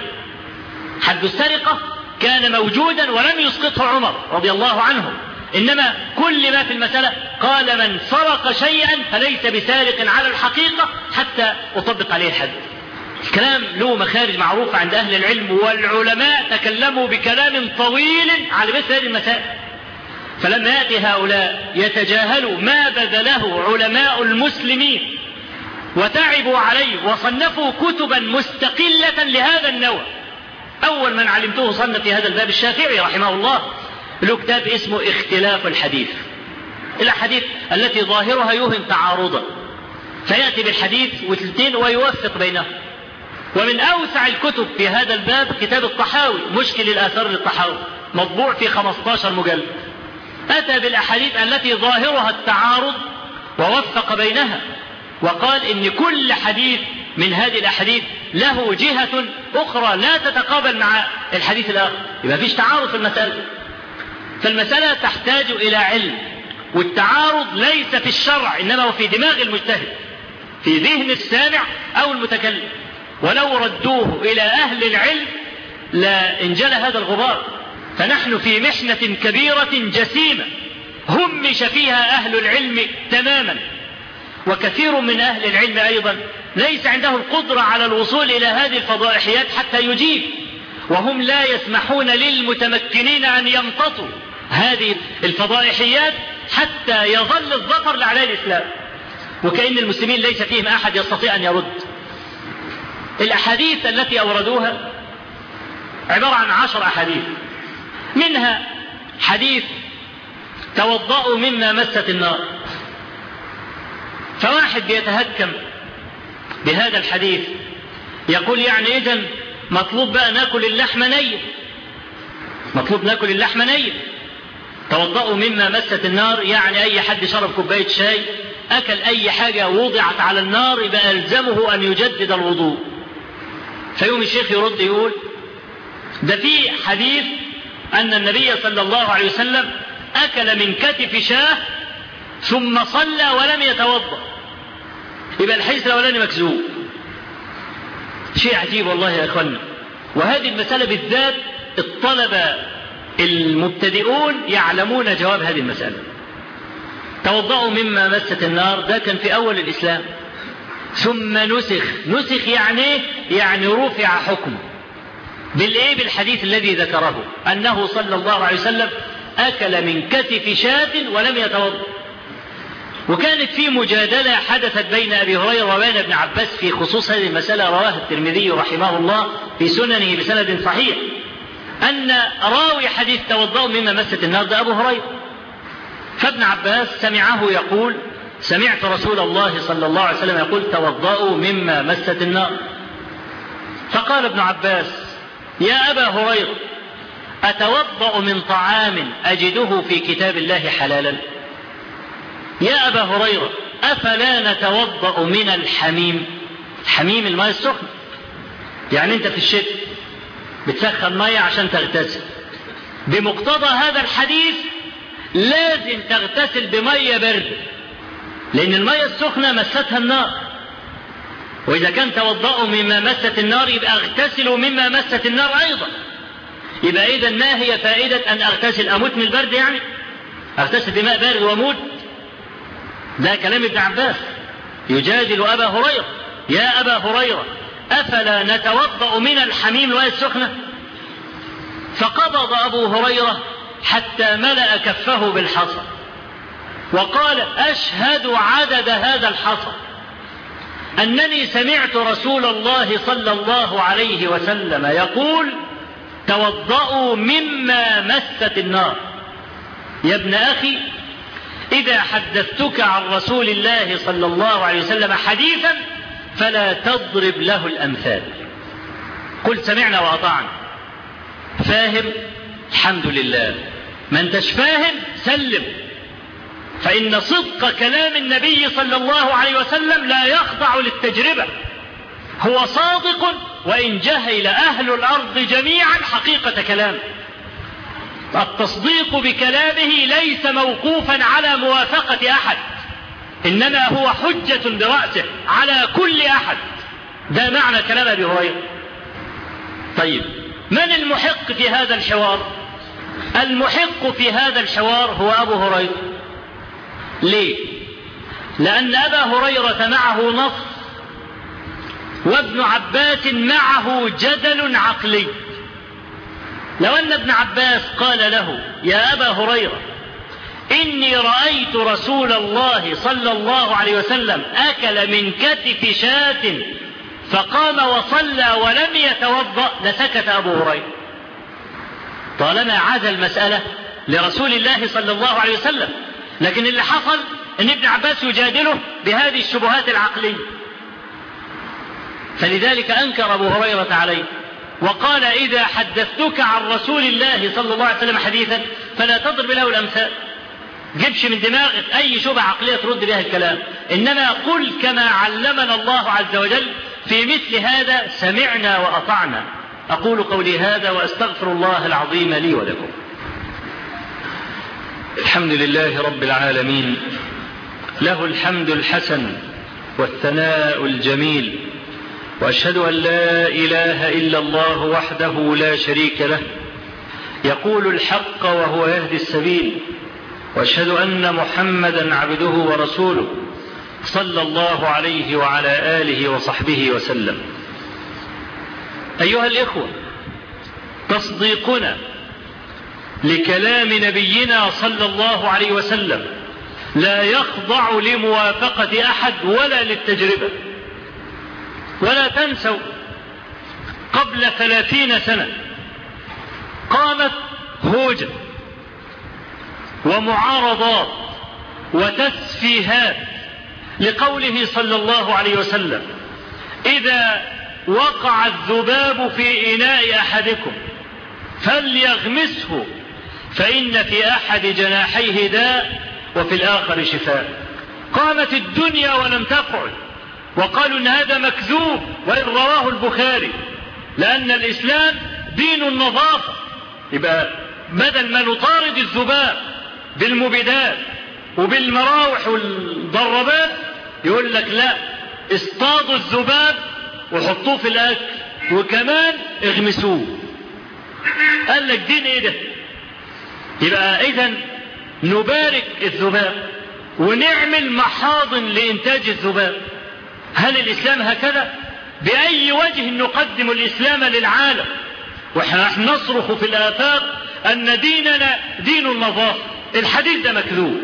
حد السرقة كان موجودا ولم يسقطه عمر رضي الله عنه، إنما كل ما في المسألة قال: من سرق شيئا فليس بسارق على الحقيقة حتى أطبق عليه الحد. الكلام له مخارج معروفة عند أهل العلم، والعلماء تكلموا بكلام طويل على مثل هذه المسائل. فلما يأتي هؤلاء يتجاهلوا ما بذله علماء المسلمين وتعبوا عليه وصنفوا كتبا مستقلة لهذا النوع. أول من علمته صنف في هذا الباب الشافعي رحمه الله، له كتاب اسمه اختلاف الحديث، الأحاديث التي ظاهرها يوهم تعارضا، فيأتي بالحديث وثلثين ويوفق بينهم. ومن أوسع الكتب في هذا الباب كتاب الطحاوي، مشكل الآثار للطحاوي، مطبوع في 15 مجلد، أتى بالأحاديث التي ظاهرها التعارض ووفق بينها، وقال إن كل حديث من هذه الأحاديث له جهة أخرى لا تتقابل مع الحديث الآخر، يبقى فيش تعارض في المسألة. فالمسألة تحتاج إلى علم، والتعارض ليس في الشرع إنما هو في دماغ المجتهد، في ذهن السامع أو المتكلم. ولو ردوه إلى أهل العلم لانجلى هذا الغبار. فنحن في محنة كبيرة جسيمة همش فيها أهل العلم تماما، وكثير من أهل العلم أيضا ليس عنده القدرة على الوصول إلى هذه الفضائحيات حتى يجيب، وهم لا يسمحون للمتمكنين أن يمتطوا هذه الفضائحيات حتى يظل الظفر لأعداء الإسلام، وكأن المسلمين ليس فيهم أحد يستطيع أن يرد. الأحاديث التي أوردوها عبارة عن 10 أحاديث، منها حديث توضأوا مما مست النار. فواحد بيتهكم بهذا الحديث يقول يعني إذن مطلوب بقى ناكل اللحم نية، مطلوب ناكل اللحم نية. توضأوا مما مست النار يعني أي حد شرب كوباية شاي أكل أي حاجة وضعت على النار يبقى ألزمه أن يجدد الوضوء. فيوم الشيخ يرد يقول ده في حديث أن النبي صلى الله عليه وسلم أكل من كتف شاه ثم صلى ولم يتوضأ، يبقى الحديث الأولاني مكذوب. شيء عجيب والله يا أخوانا. وهذه المسألة بالذات الطلبة المبتدئون يعلمون جواب هذه المسألة. توضأوا مما مست النار ده كان في أول الإسلام، ثم نسخ يعني رفع حكم بالإيه؟ بالحديث الذي ذكره أنه صلى الله عليه وسلم أكل من كتف شاة ولم يتوضأ. وكانت في مجادلة حدثت بين أبي هريرة وبين ابن عباس في خصوص هذه المسألة، رواها الترمذي رحمه الله في سننه بسند صحيح، أن راوي حديث توضأوا مما مست النار ده أبو هريرة، فابن عباس سمعه يقول سمعت رسول الله صلى الله عليه وسلم يقول توضأوا مما مست النار. فقال ابن عباس يا أبا هريرة أتوضأ من طعام أجده في كتاب الله حلالا؟ يا أبا هريرة أفلا نتوضأ من الحميم؟ حميم الماء السخن، يعني أنت في الشتاء بتسخن مية عشان تغتسل، بمقتضى هذا الحديث لازم تغتسل بمية برد، لأن المية السخنة مستها النار، وإذا كان توضأوا مما مست النار يبقى اغتسلوا مما مست النار أيضا. يبقى إذا ما هي فائدة أن أغتسل؟ أموت من البرد يعني؟ أغتسل بماء بارد وأموت؟ ده كلام ابن عباس يجادل أبا هريرة. يا أبا هريرة أفلا نتوضأ من الحميم الماء السخنة؟ فقبض أبو هريرة حتى ملأ كفه بالحصى وقال أشهد عدد هذا الحصى أنني سمعت رسول الله صلى الله عليه وسلم يقول توضأوا مما مست النار. يا ابن أخي إذا حدثتك عن رسول الله صلى الله عليه وسلم حديثا فلا تضرب له الأمثال، قل سمعنا وأطعنا. فاهم؟ الحمد لله. ما انتش فاهم سلم، فإن صدق كلام النبي صلى الله عليه وسلم لا يخضع للتجربة، هو صادق وإن جهل أهل الأرض جميعا حقيقة كلامه. التصديق بكلامه ليس موقوفا على موافقة أحد، إنما هو حجة برأسه على كل أحد. ده معنى كلام أبي هريرة. طيب، من المحق في هذا الحوار؟ المحق في هذا الحوار هو أبو هريرة. ليه؟ لأن أبا هريرة معه نص، وابن عباس معه جدل عقلي. لو أن ابن عباس قال له: يا أبا هريرة، إني رأيت رسول الله صلى الله عليه وسلم أكل من كتف شاة فقام وصلى ولم يتوضأ، لسكت أبو هريرة، طالما عاد المسألة لرسول الله صلى الله عليه وسلم. لكن اللي حصل أن ابن عباس يجادله بهذه الشبهات العقلية، فلذلك أنكر أبو هريرة عليه وقال: إذا حدثتك عن رسول الله صلى الله عليه وسلم حديثا فلا تضرب له الأمثال، جبش من دماغك أي شبهة عقلية ترد بها الكلام، إنما قل كما علمنا الله عز وجل في مثل هذا: سمعنا وأطعنا. أقول قولي هذا وأستغفر الله العظيم لي ولكم. الحمد لله رب العالمين، له الحمد الحسن والثناء الجميل، وأشهد أن لا إله إلا الله وحده لا شريك له، يقول الحق وهو يهدي السبيل، وأشهد أن محمدا عبده ورسوله صلى الله عليه وعلى آله وصحبه وسلم. أيها الإخوة، تصديقنا لكلام نبينا صلى الله عليه وسلم لا يخضع لموافقة أحد ولا للتجربة. ولا تنسوا، قبل 30 سنة قامت هوجة ومعارضات وتسفيهات لقوله صلى الله عليه وسلم: إذا وقع الذباب في إناء أحدكم فليغمسه فإن في أحد جناحيه داء وفي الآخر شفاء. قامت الدنيا ولم تقعد، وقالوا إن هذا مكذوب، وإن رواه البخاري، لأن الإسلام دين النظافة. يبقى بدل ما نطارد الذباب بالمبيدات وبالمراوح والضربات، يقول لك لا، اصطادوا الذباب وحطوه في الأكل وكمان اغمسوه. قال لك دين ايه ده؟ يبقى إذن نبارك الذباب ونعمل محاضن لإنتاج الذباب. هل الإسلام هكذا؟ بأي وجه نقدم الإسلام للعالم ونحن نصرخ في الآفاق أن ديننا دين النظافة؟ الحديث ده مكذوب.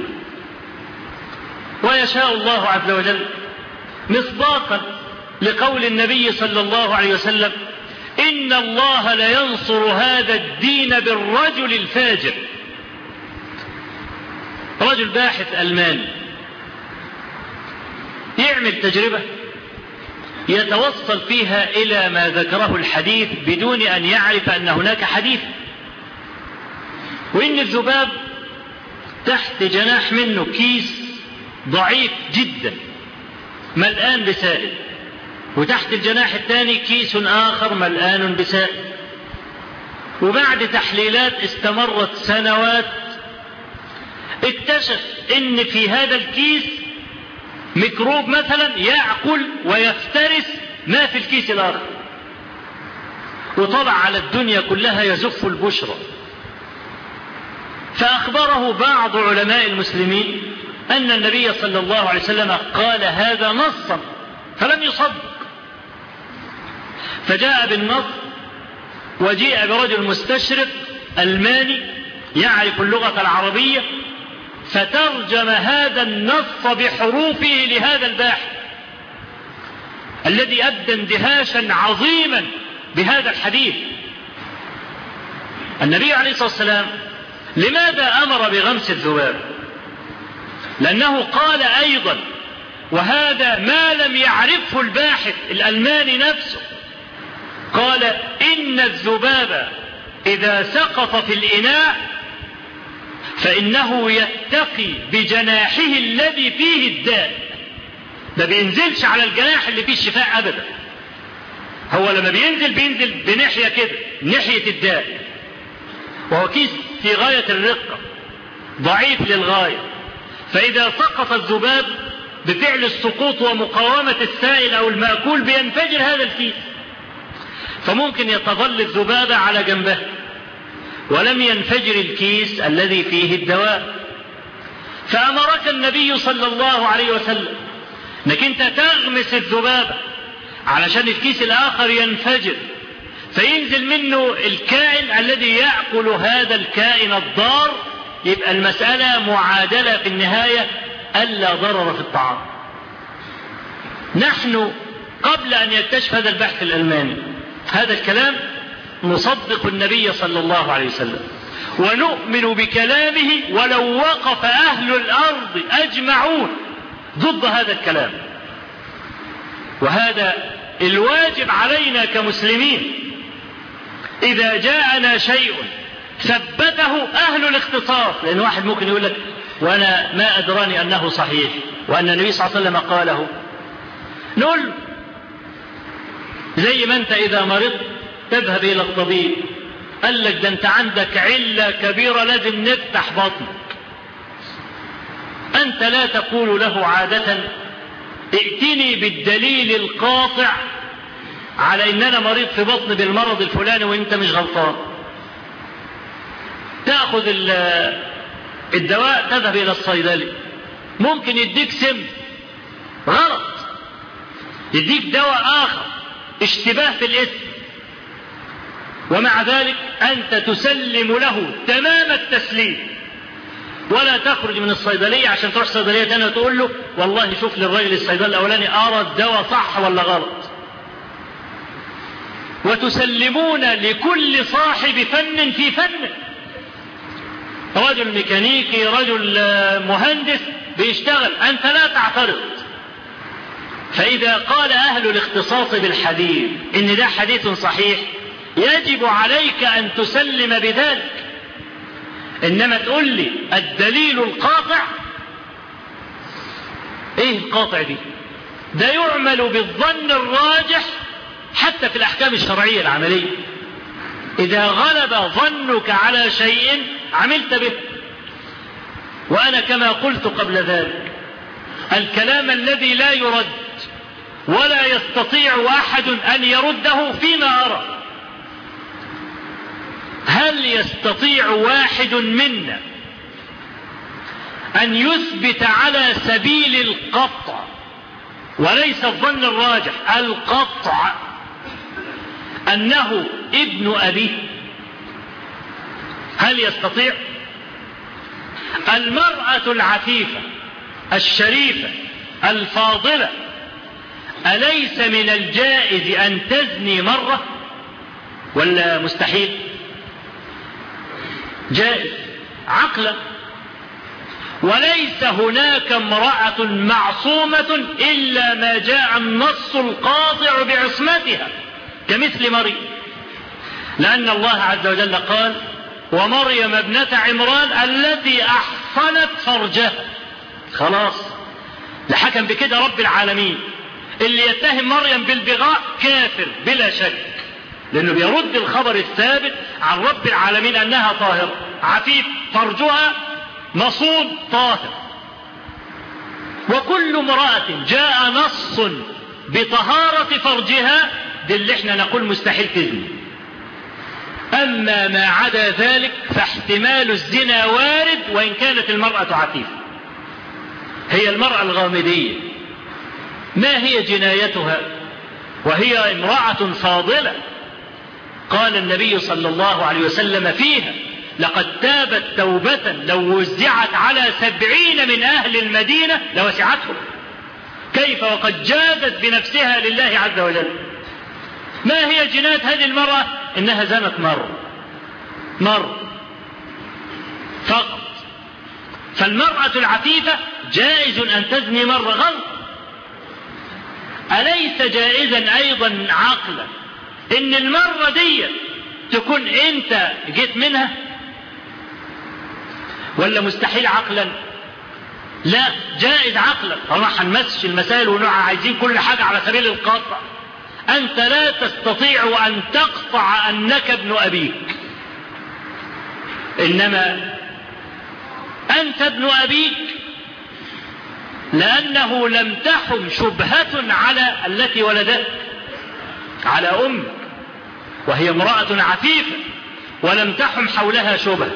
ويشاء الله عز وجل مصداقا لقول النبي صلى الله عليه وسلم: إن الله لينصر هذا الدين بالرجل الفاجر. رجل باحث ألماني يعمل تجربة يتوصل فيها إلى ما ذكره الحديث بدون أن يعرف أن هناك حديث، وإن الذباب تحت جناح منه كيس ضعيف جدا ملآن بسائل، وتحت الجناح الثاني كيس آخر ملآن بسائل. وبعد تحليلات استمرت سنوات اكتشف ان في هذا الكيس ميكروب مثلا يأكل ويفترس ما في الكيس الآخر، وطلع على الدنيا كلها يزف البشرى. فأخبره بعض علماء المسلمين أن النبي صلى الله عليه وسلم قال هذا نصا، فلم يصدق. فجاء بالنص، وجيء برجل مستشرق ألماني يعرف اللغة العربية، فترجم هذا النص بحروفه لهذا الباحث الذي أبدى اندهاشا عظيما بهذا الحديث. النبي عليه الصلاة والسلام لماذا أمر بغمس الذباب؟ لأنه قال أيضا، وهذا ما لم يعرفه الباحث الألماني نفسه، قال: إن الذباب إذا سقط في الإناء فإنه يتقي بجناحه الذي فيه الداء، ما بينزلش على الجناح اللي فيه الشفاء أبدا. هو لما بينزل بناحية كده، ناحية الداء، وهو كيس في غاية الرقة ضعيف للغاية، فإذا سقط الذباب بفعل السقوط ومقاومة السائل أو المأكول بينفجر هذا الكيس، فممكن يتظل الذبابة على جنبه ولم ينفجر الكيس الذي فيه الدواء. فأمرك النبي صلى الله عليه وسلم انك انت تغمس الذبابة علشان الكيس الآخر ينفجر فينزل منه الكائن الذي يأكل هذا الكائن الضار، يبقى المسألة معادلة في النهاية ألا ضرر في الطعام. نحن قبل أن يكتشف هذا البحث الألماني هذا الكلام نصدق النبي صلى الله عليه وسلم ونؤمن بكلامه ولو وقف أهل الأرض أجمعون ضد هذا الكلام. وهذا الواجب علينا كمسلمين، إذا جاءنا شيء ثبته أهل الاختصاص، لأن واحد ممكن يقول لك وأنا ما أدراني أنه صحيح وأن النبي صلى الله عليه وسلم قاله، نقول زي ما أنت إذا مرضت تذهب إلى الطبيب قال لك ده أنت عندك علة كبيرة لازم نفتح بطنك، أنت لا تقول له عادة ائتني بالدليل القاطع على إن أنا مريض في بطن بالمرض الفلاني وإنت مش غلطان. تأخذ الدواء تذهب إلى الصيدلي، ممكن يديك سم غلط، يديك دواء آخر اشتباه في الاسم، ومع ذلك أنت تسلم له تمام التسليم، ولا تخرج من الصيدلية عشان تروح صيدلية تانية وتقول له والله شوف للراجل الصيدلي الأولاني أرى الدواء صح ولا غلط. وتسلمون لكل صاحب فن في فن، رجل ميكانيكي رجل مهندس بيشتغل، أنت لا تعترض. فإذا قال أهل الاختصاص بالحديث إن ده حديث صحيح يجب عليك أن تسلم بذلك، إنما تقول لي الدليل القاطع. إيه القاطع دي؟ ده يعمل بالظن الراجح حتى في الأحكام الشرعية العملية، إذا غلب ظنك على شيء عملت به. وأنا كما قلت قبل ذلك الكلام الذي لا يرد ولا يستطيع أحد أن يرده فيما أرى، هل يستطيع واحد منا أن يثبت على سبيل القطع وليس الظن الراجح القطع أنه ابن أبيه؟ هل يستطيع؟ المرأة العفيفة الشريفة الفاضلة أليس من الجائز أن تزني مرة ولا مستحيل؟ جائز عقلا. وليس هناك امرأة معصومة إلا ما جاء النص القاطع بعصمتها كمثل مريم، لأن الله عز وجل قال ومريم ابنة عمران التي أحصنت فرجها. خلاص لحكم بكده رب العالمين. اللي يتهم مريم بالبغاء كافر بلا شك، لأنه بيرد الخبر الثابت عن رب العالمين أنها طاهرة عفيف فرجها مصون طاهر. وكل امرأة جاء نص بطهارة فرجها دي اللي احنا نقول مستحيل تزني. أما ما عدا ذلك فاحتمال الزنا وارد وإن كانت المرأة عفيفة. هي المرأة الغامدية ما هي جنايتها وهي امرأة فاضلة؟ قال النبي صلى الله عليه وسلم فيها لقد تابت توبة لو وزعت على 70 من أهل المدينة لوسعتهم، كيف وقد جازت بنفسها لله عز وجل. ما هي جناية هذه المرأة؟ إنها زنت مرة فقط. فالمرأة العفيفة جائز أن تزني مرة غلط. أليس جائزا أيضا عقلا إن المرة دي تكون انت جيت منها؟ ولا مستحيل عقلا؟ لا، جائز عقلا. راح هنمسش المسائل ونوع عايزين كل حاجة على سبيل القطع. أنت لا تستطيع أن تقطع أنك ابن أبيك، إنما أنت ابن أبيك لأنه لم تحم شبهة على التي ولدت على أمك، وهي امرأة عفيفة ولم تحم حولها شبهة.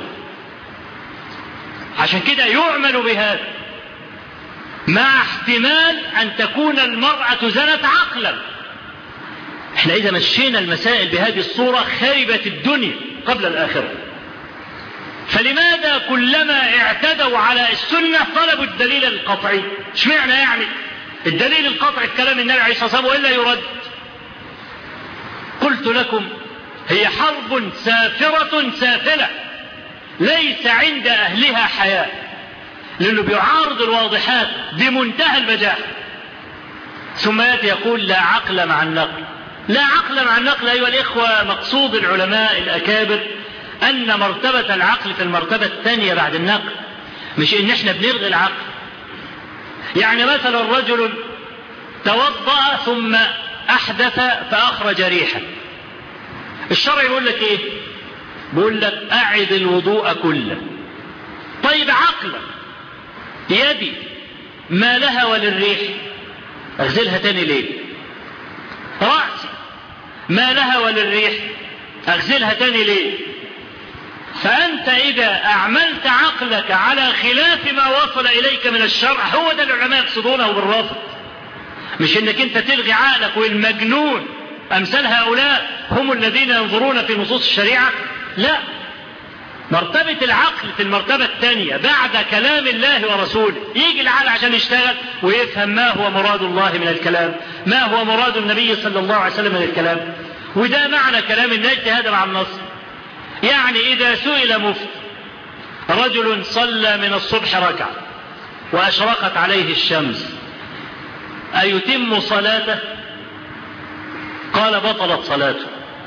عشان كده يعمل بهذا، مع احتمال أن تكون المرأة زنت عقلا. احنا إذا مشينا المسائل بهذه الصورة خربت الدنيا قبل الآخرة. فلماذا كلما اعتدوا على السنة طلبوا الدليل القطعي؟ اشمعنى يعني الدليل القطعي الكلام النبي عليه الصلاة والسلام وإلا يرد؟ قلت لكم هي حرب سافرة سافلة ليس عند أهلها حياة، لأنه بيعارض الواضحات بمنتهى البجاحة. ثم يأتي يقول لا عقل مع النقل. لا عقل مع النقل أيها الإخوة، مقصود العلماء الأكابر أن مرتبة العقل في المرتبة الثانية بعد النقل، مش إن إحنا بنلغي العقل. يعني مثلا رجل توضأ ثم أحدث فأخرج ريحا، الشرع يقول لك إيه؟ بيقول لك أعد الوضوء كله. طيب عقلا يدي ما لها وللريح أغسلها تاني ليه؟ رأسي ما لها وللريح أغسلها تاني ليه؟ فأنت إذا أعملت عقلك على خلاف ما وصل إليك من الشرع، هو ده العلماء يقصدونه بالرفض، مش إنك أنت تلغي عقلك. والمجنون أمثال هؤلاء هم الذين ينظرون في نصوص الشريعة. لا، مرتبة العقل في المرتبة الثانية بعد كلام الله ورسوله. يجي العقل عشان يشتغل ويفهم ما هو مراد الله من الكلام، ما هو مراد النبي صلى الله عليه وسلم من الكلام. وده معنى كلام النجد هذا مع النص. يعني إذا سئل مفتي رجل صلى من الصبح ركعة وأشرقت عليه الشمس أيتم صلاته؟ قال بطلت صلاته.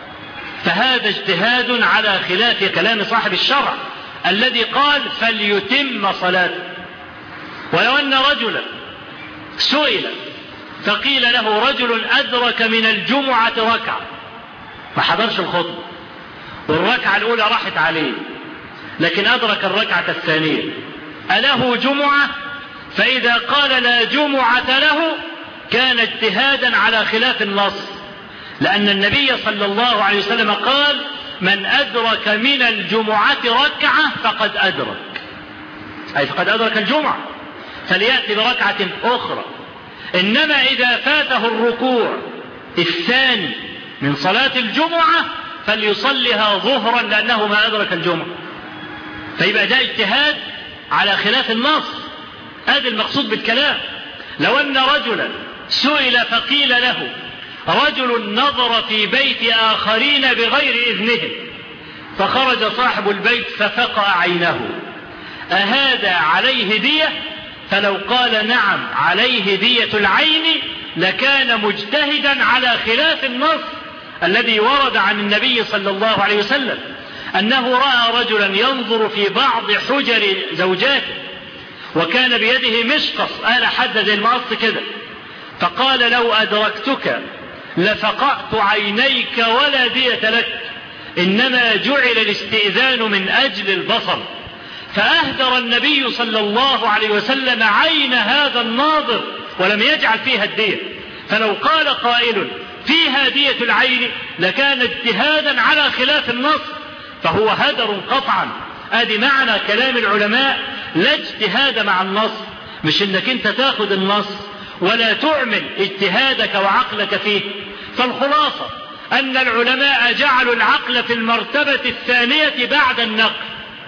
فهذا اجتهاد على خلاف كلام صاحب الشرع الذي قال فليتم صلاته. ولو أن رجلا سئل فقيل له رجل أدرك من الجمعة ركعة، ما حضرش الخطبة والركعة الأولى راحت عليه، لكن أدرك الركعة الثانية، أله جمعة؟ فإذا قال لا جمعة له كان اجتهادا على خلاف النص، لأن النبي صلى الله عليه وسلم قال من أدرك من الجمعة ركعة فقد أدرك، أي فقد أدرك الجمعة، فليأتي بركعة أخرى. إنما إذا فاته الركوع الثاني من صلاة الجمعة فليصليها ظهرا لأنه ما أدرك الجمعة. فيبقى ده اجتهاد على خلاف النص. هذا المقصود بالكلام. لو أن رجلا سئل فقيل له رجل نظر في بيت آخرين بغير إذنهم فخرج صاحب البيت ففقع عينه، أهذا عليه دية؟ فلو قال نعم عليه دية العين لكان مجتهدا على خلاف النص الذي ورد عن النبي صلى الله عليه وسلم أنه رأى رجلا ينظر في بعض حجر زوجاته وكان بيده مشقص آلة حادة زي المقص كده، فقال لو أدركتك لفقعت عينيك ولا دية لك، إنما جعل الاستئذان من أجل البصر. فأهدر النبي صلى الله عليه وسلم عين هذا الناظر ولم يجعل فيها الدية. فلو قال قائل فيها دية العين لكان اجتهادا على خلاف النص، فهو هدر قطعا. ادي معنى كلام العلماء، لا اجتهاد مع النص، مش انك انت تاخذ النص ولا تعمل اجتهادك وعقلك فيه. فالخلاصة ان العلماء جعلوا العقل في المرتبة الثانية بعد النقل،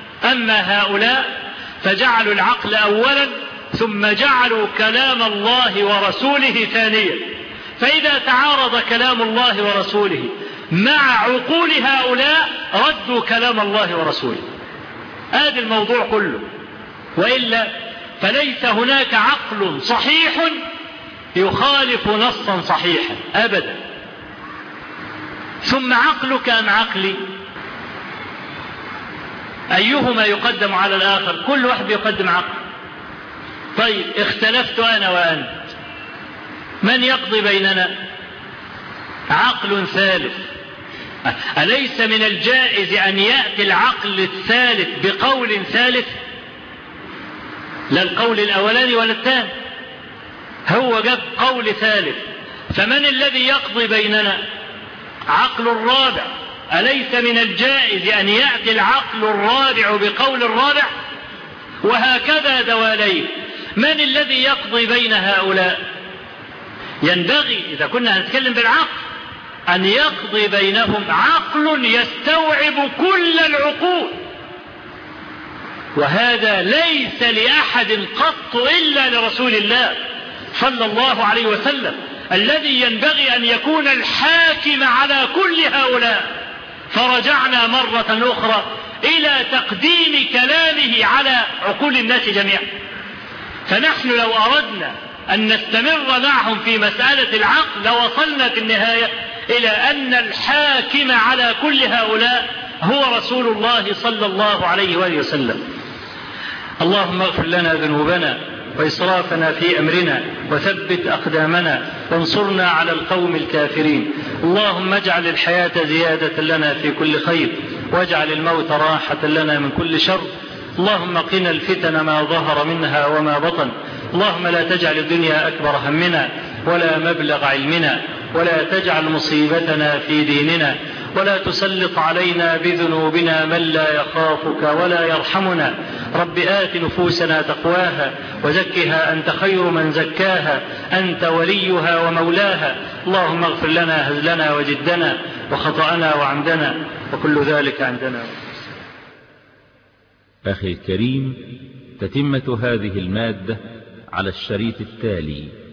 اما هؤلاء فجعلوا العقل اولا ثم جعلوا كلام الله ورسوله ثانيا. فاذا تعارض كلام الله ورسوله مع عقول هؤلاء ردوا كلام الله ورسوله. هذا الموضوع كله، وإلا فليس هناك عقل صحيح يخالف نصا صحيحا أبدا. ثم عقلك أم عقلي؟ أيهما يقدم على الآخر؟ كل واحد يقدم عقل. طيب اختلفت أنا وأنت، من يقضي بيننا؟ عقل ثالث. أليس من الجائز أن يأتي العقل الثالث بقول ثالث؟ لا القول الأولاني ولا الثاني، هو جاب قول ثالث. فمن الذي يقضي بيننا؟ عقل الرابع. أليس من الجائز أن يأتي العقل الرابع بقول الرابع؟ وهكذا دواليك. من الذي يقضي بين هؤلاء؟ ينبغي إذا كنا هنتكلم بالعقل أن يقضي بينهم عقل يستوعب كل العقول، وهذا ليس لأحد قط إلا لرسول الله صلى الله عليه وسلم، الذي ينبغي أن يكون الحاكم على كل هؤلاء. فرجعنا مرة أخرى إلى تقديم كلامه على عقول الناس جميعا. فنحن لو أردنا أن نستمر معهم في مسألة العقل لوصلنا في النهاية إلى أن الحاكم على كل هؤلاء هو رسول الله صلى الله عليه وآله وسلم. اللهم اغفر لنا ذنوبنا وإسرافنا في أمرنا وثبت أقدامنا وانصرنا على القوم الكافرين. اللهم اجعل الحياة زيادة لنا في كل خير واجعل الموت راحة لنا من كل شر. اللهم قنا الفتن ما ظهر منها وما بطن. اللهم لا تجعل الدنيا أكبر همنا ولا مبلغ علمنا ولا تجعل مصيبتنا في ديننا ولا تسلط علينا بذنوبنا من لا يخافك ولا يرحمنا. رب آت نفوسنا تقواها وزكها أنت خير من زكاها أنت وليها ومولاها. اللهم اغفر لنا هزلنا وجدنا وخطأنا وعمدنا وكل ذلك عندنا. أخي الكريم، تتمة هذه المادة على الشريط التالي.